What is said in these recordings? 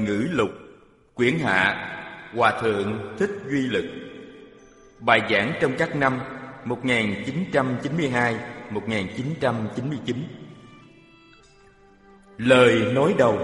ngữ lục, quyển hạ, Hòa thượng Thích Duy Lực. Bài giảng trong các năm 1992-1999. Lời nói đầu.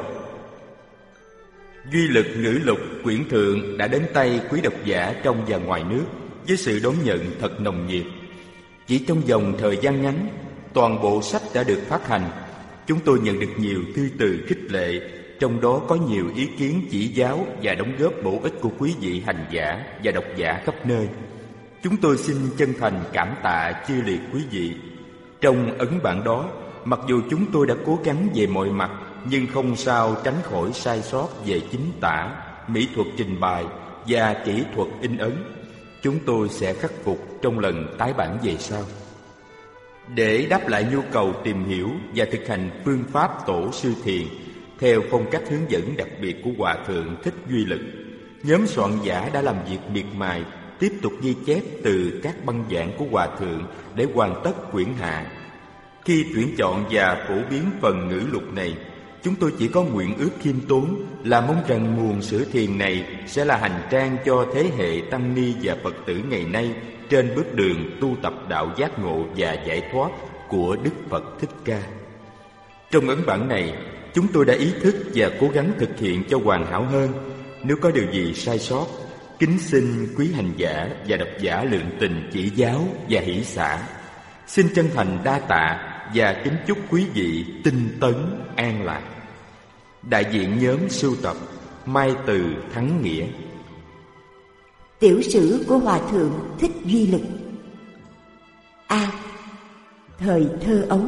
Duy Lực ngữ lục quyển thượng đã đến tay quý độc giả trong và ngoài nước với sự đón nhận thật nồng nhiệt. Chỉ trong vòng thời gian ngắn, toàn bộ sách đã được phát hành. Chúng tôi nhận được nhiều thư từ khích lệ, trong đó có nhiều ý kiến chỉ giáo và đóng góp bổ ích của quý vị hành giả và độc giả khắp nơi. Chúng tôi xin chân thành cảm tạ chia liệt quý vị. Trong ấn bản đó, mặc dù chúng tôi đã cố gắng về mọi mặt, nhưng không sao tránh khỏi sai sót về chính tả, mỹ thuật trình bày và kỹ thuật in ấn. Chúng tôi sẽ khắc phục trong lần tái bản về sau. Để đáp lại nhu cầu tìm hiểu và thực hành phương pháp tổ sư thiền theo phong cách hướng dẫn đặc biệt của Hòa thượng Thích Duy Lực, nhóm soạn giả đã làm việc miệt mài tiếp tục ghi chép từ các băng giảng của Hòa thượng để hoàn tất quyển hạ. Khi tuyển chọn và phổ biến phần ngữ lục này, chúng tôi chỉ có nguyện ước khiêm tốn là mong rằng nguồn sử thiền này sẽ là hành trang cho thế hệ tăng ni và Phật tử ngày nay trên bước đường tu tập đạo giác ngộ và giải thoát của Đức Phật Thích Ca. Trong ấn bản này, chúng tôi đã ý thức và cố gắng thực hiện cho hoàn hảo hơn. Nếu có điều gì sai sót, kính xin quý hành giả và độc giả lượng tình chỉ giáo và hỷ xả. Xin chân thành đa tạ và kính chúc quý vị tinh tấn an lạc. Đại diện nhóm sưu tập Mai Từ Thắng Nghĩa. Tiểu sử của Hòa thượng Thích Duy Lực. A. Thời thơ ấu.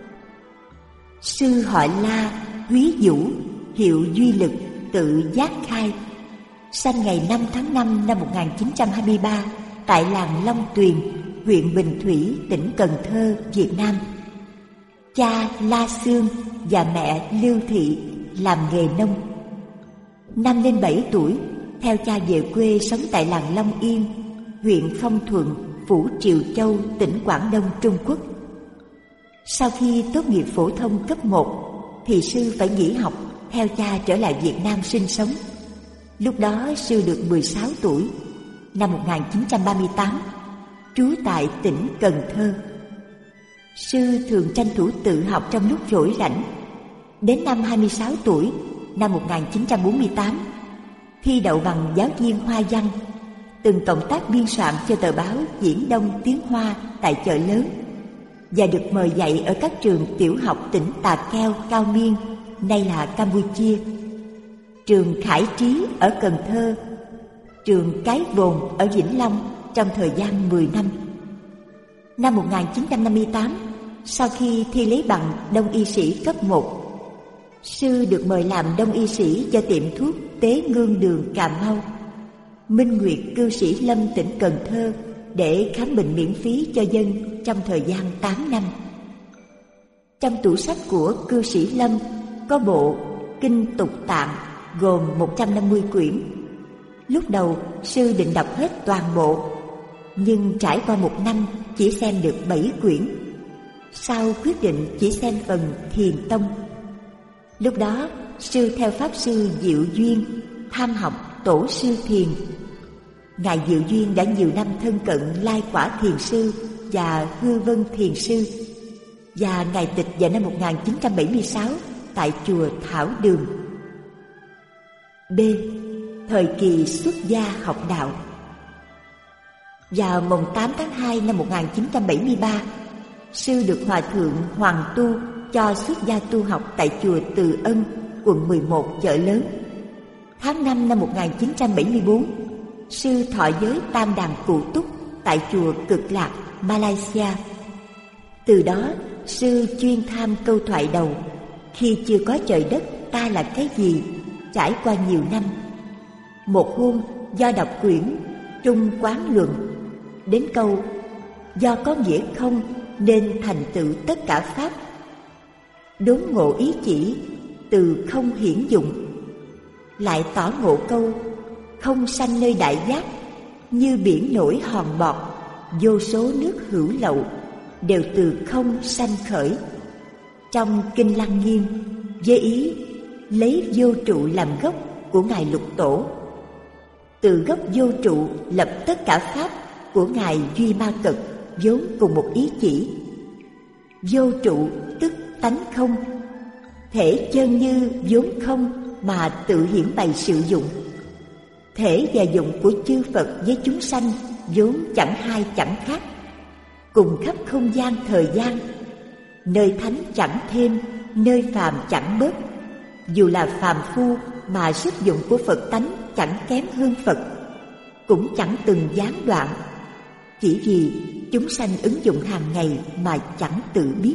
Sư họ La, Quý Vũ, hiệu Duy Lực, tự giác khai. Sanh ngày 5 tháng 5 năm 1923 tại làng Long Tuyền, huyện Bình Thủy, tỉnh Cần Thơ, Việt Nam. Cha La Xương và mẹ Lưu Thị làm nghề nông. Năm lên 7 tuổi, theo cha về quê sống tại làng Long Yên, huyện Phong Thuận, phủ Triều Châu, tỉnh Quảng Đông, Trung Quốc. Sau khi tốt nghiệp phổ thông cấp 1, thì sư phải nghỉ học, theo cha trở lại Việt Nam sinh sống. Lúc đó sư được 16 tuổi, năm 1938, trú tại tỉnh Cần Thơ. Sư thường tranh thủ tự học trong lúc rỗi rảnh. Đến năm 26 tuổi, năm 1948, thi đậu bằng giáo viên Hoa văn, từng cộng tác biên soạn cho tờ báo Diễn Đông Tiếng Hoa tại chợ lớn, và được mời dạy ở các trường tiểu học tỉnh Tà Keo, Cao Miên, nay là Campuchia, trường Khải Trí ở Cần Thơ, trường Cái Bồn ở Vĩnh Long trong thời gian 10 năm. Năm 1958, sau khi thi lấy bằng đông y sĩ cấp 1, sư được mời làm đông y sĩ cho tiệm thuốc Tế Ngương Đường, Cà Mau, Minh Nguyệt cư sĩ Lâm, tỉnh Cần Thơ, để khám bệnh miễn phí cho dân trong thời gian 8 năm. Trong tủ sách của cư sĩ Lâm có bộ Kinh Tục Tạng gồm 150 quyển. Lúc đầu sư định đọc hết toàn bộ, nhưng trải qua 1 năm chỉ xem được 7 quyển. Sau quyết định chỉ xem phần Thiền Tông. Lúc đó sư theo pháp sư Diệu Duyên tham học tổ sư thiền. Ngài Diệu Duyên đã nhiều năm thân cận Lai Quả Thiền Sư và Hư Vân Thiền Sư, và ngài tịch vào năm 1976 tại chùa Thảo Đường. B. Thời kỳ xuất gia học đạo. Vào mùng 8 tháng 2 năm 1973, sư được Hòa thượng Hoàng Tu cho xuất gia tu học tại chùa Từ Ân, quận 11, chợ lớn. Tháng 5 năm 1974, sư thọ giới Tam Đàn Cụ Túc tại chùa Cực Lạc, Malaysia. Từ đó, sư chuyên tham câu thoại đầu "Khi chưa có trời đất, ta là cái gì?" trải qua nhiều năm. Một hôm, do đọc quyển Trung Quán Luận, đến câu "Do có nghĩa không nên thành tựu tất cả pháp", đốn ngộ ý chỉ từ không hiển dụng, lại tỏ ngộ câu "Không sanh nơi đại giác, như biển nổi hòn bọt, vô số nước hữu lậu, đều từ không sanh khởi." Trong Kinh Lăng Nghiêm, với ý lấy vô trụ làm gốc của Ngài Lục Tổ. Từ gốc vô trụ lập tất cả pháp của Ngài Duy Ma Cật vốn cùng một ý chỉ. Vô trụ tức tánh không, thể chân như vốn không mà tự hiển bày sự dụng. Thể và dụng của chư Phật với chúng sanh vốn chẳng hai chẳng khác, cùng khắp không gian thời gian, nơi thánh chẳng thêm, nơi phàm chẳng bớt. Dù là phàm phu mà sức dụng của Phật tánh chẳng kém hơn Phật, cũng chẳng từng gián đoạn, chỉ vì chúng sanh ứng dụng hàng ngày mà chẳng tự biết.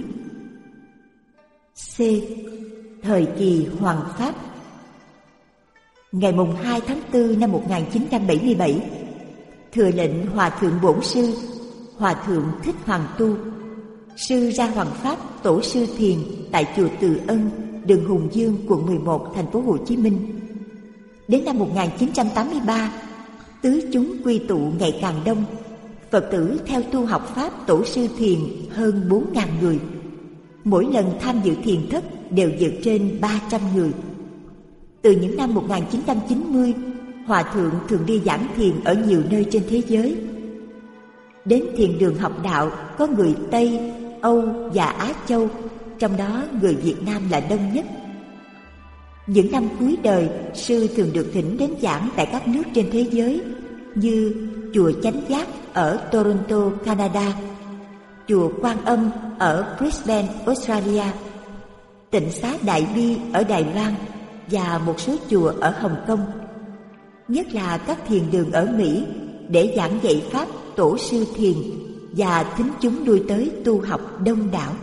C. Thời kỳ Hoằng Pháp. Ngày mùng 2 tháng 4 năm 1977, thừa lệnh Hòa Thượng Bổn Sư, Hòa Thượng Thích Hoàng Tu, Sư ra Hoằng Pháp Tổ sư Thiền tại chùa Từ Ân, đường Hùng Dương, quận 11, thành phố Hồ Chí Minh. Đến năm 1983, tứ chúng quy tụ ngày càng đông, Phật tử theo tu học Pháp Tổ sư Thiền hơn 4.000 người. Mỗi lần tham dự thiền thất đều vượt trên 300 người. Từ những năm 1990, Hòa Thượng thường đi giảng thiền ở nhiều nơi trên thế giới. Đến thiền đường học đạo có người Tây, Âu và Á Châu, trong đó người Việt Nam là đông nhất. Những năm cuối đời, sư thường được thỉnh đến giảng tại các nước trên thế giới như chùa Chánh Giác ở Toronto, Canada, chùa Quan Âm ở Brisbane, Australia, Tịnh xá Đại Bi ở Đài Loan và một số chùa ở Hồng Kông, nhất là các thiền đường ở Mỹ để giảng dạy Pháp Tổ sư Thiền và thính chúng lui tới tu học đông đảo.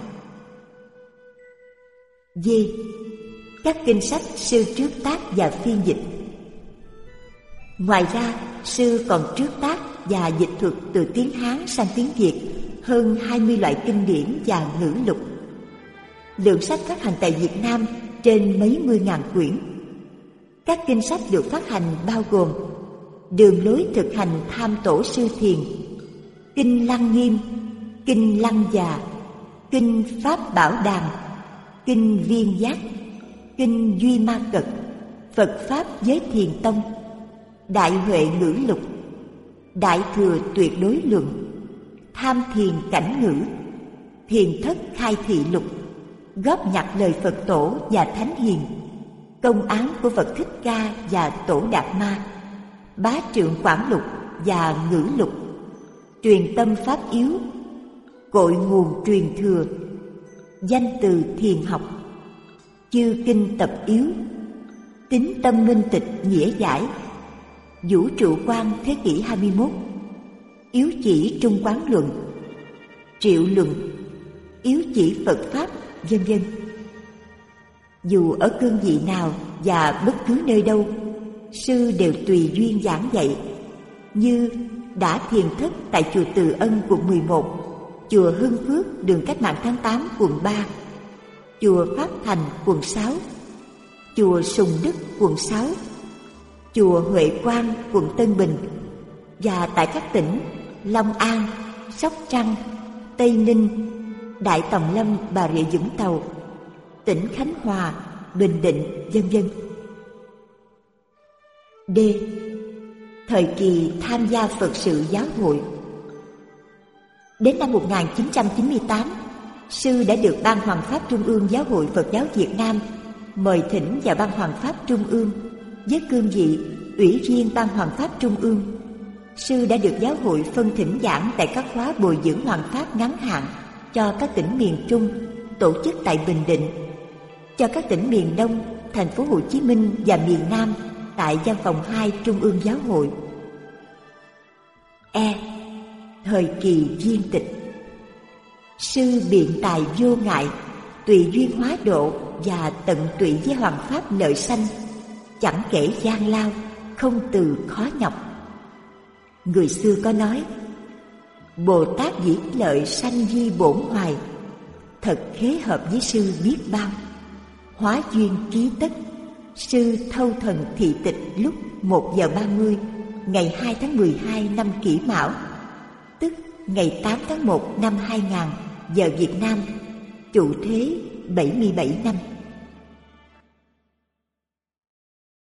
D. Các kinh sách sư trước tác và phiên dịch. Ngoài ra, sư còn trước tác và dịch thuật từ tiếng Hán sang tiếng Việt hơn 20 loại kinh điển và ngữ lục. Lượng sách phát hành tại Việt Nam trên mấy mươi ngàn quyển. Các kinh sách được phát hành bao gồm Đường lối thực hành tham Tổ sư Thiền, Kinh Lăng Nghiêm, Kinh Lăng Già, Kinh Pháp Bảo Đàm, Kinh Viên Giác, Kinh Duy Ma Cật, Phật Pháp Giới Thiền Tông, Đại Huệ Ngữ Lục, Đại Thừa Tuyệt Đối Luận, Tham Thiền Cảnh Ngữ, Thiền Thất Khai Thị Lục, góp nhặt lời Phật Tổ và Thánh Hiền, Công án của Phật Thích Ca và Tổ Đạt Ma, Bá Trượng Quảng Lục và Ngữ Lục, Truyền Tâm Pháp Yếu, Cội Nguồn Truyền Thừa, Danh Từ Thiền Học, Chư Kinh Tập Yếu, Tín Tâm Minh Tịch Nghĩa Giải, Vũ Trụ Quan thế kỷ 21, Yếu Chỉ Trung Quán Luận, Triệu Luận, Yếu Chỉ Phật Pháp, vân vân. Dù ở cương vị nào và bất cứ nơi đâu, sư đều tùy duyên giảng dạy, như đã thiền thất tại chùa Từ Ân quận 11, chùa Hưng Phước đường Cách mạng tháng 8 quận 3, chùa Pháp Thành quận 6, chùa Sùng Đức quận 6, chùa Huệ Quang quận Tân Bình, và tại các tỉnh Long An, Sóc Trăng, Tây Ninh, Đại Tòng Lâm, Bà Rịa Vũng Tàu, tỉnh Khánh Hòa, Bình Định, vân vân. D. Thời kỳ tham gia Phật sự giáo hội. Đến năm 1998, sư đã được Ban Hoằng Pháp Trung ương Giáo hội Phật giáo Việt Nam mời thỉnh vào Ban Hoằng Pháp Trung ương với cương vị Ủy viên Ban Hoằng Pháp Trung ương. Sư đã được giáo hội phân thỉnh giảng tại các khóa bồi dưỡng Hoằng Pháp ngắn hạn cho các tỉnh miền Trung tổ chức tại Bình Định, cho các tỉnh miền Đông, thành phố Hồ Chí Minh và miền Nam tại Văn phòng 2 Trung ương Giáo hội. E. Thời kỳ viên tịch. Sư biện tài vô ngại, tùy duyên hóa độ và tận tụy với Hoằng Pháp lợi sanh, chẳng kể gian lao, không từ khó nhọc. Người xưa có nói: Bồ Tát dĩ lợi sanh di bổn hoài, thật khế hợp với sư biết bao. Hóa duyên ký tất, sư thâu thần thị tịch lúc 1 giờ 30 ngày 2 tháng 12 năm Kỷ Mão, tức ngày 8 tháng 1 năm 2000 giờ Việt Nam, trụ thế 77 năm.